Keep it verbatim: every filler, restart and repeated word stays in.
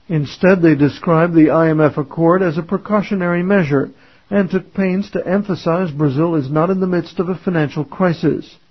Instead, they described the I M F accord as a precautionary measure and took pains to emphasize Brazil is not in the midst of a financial crisis.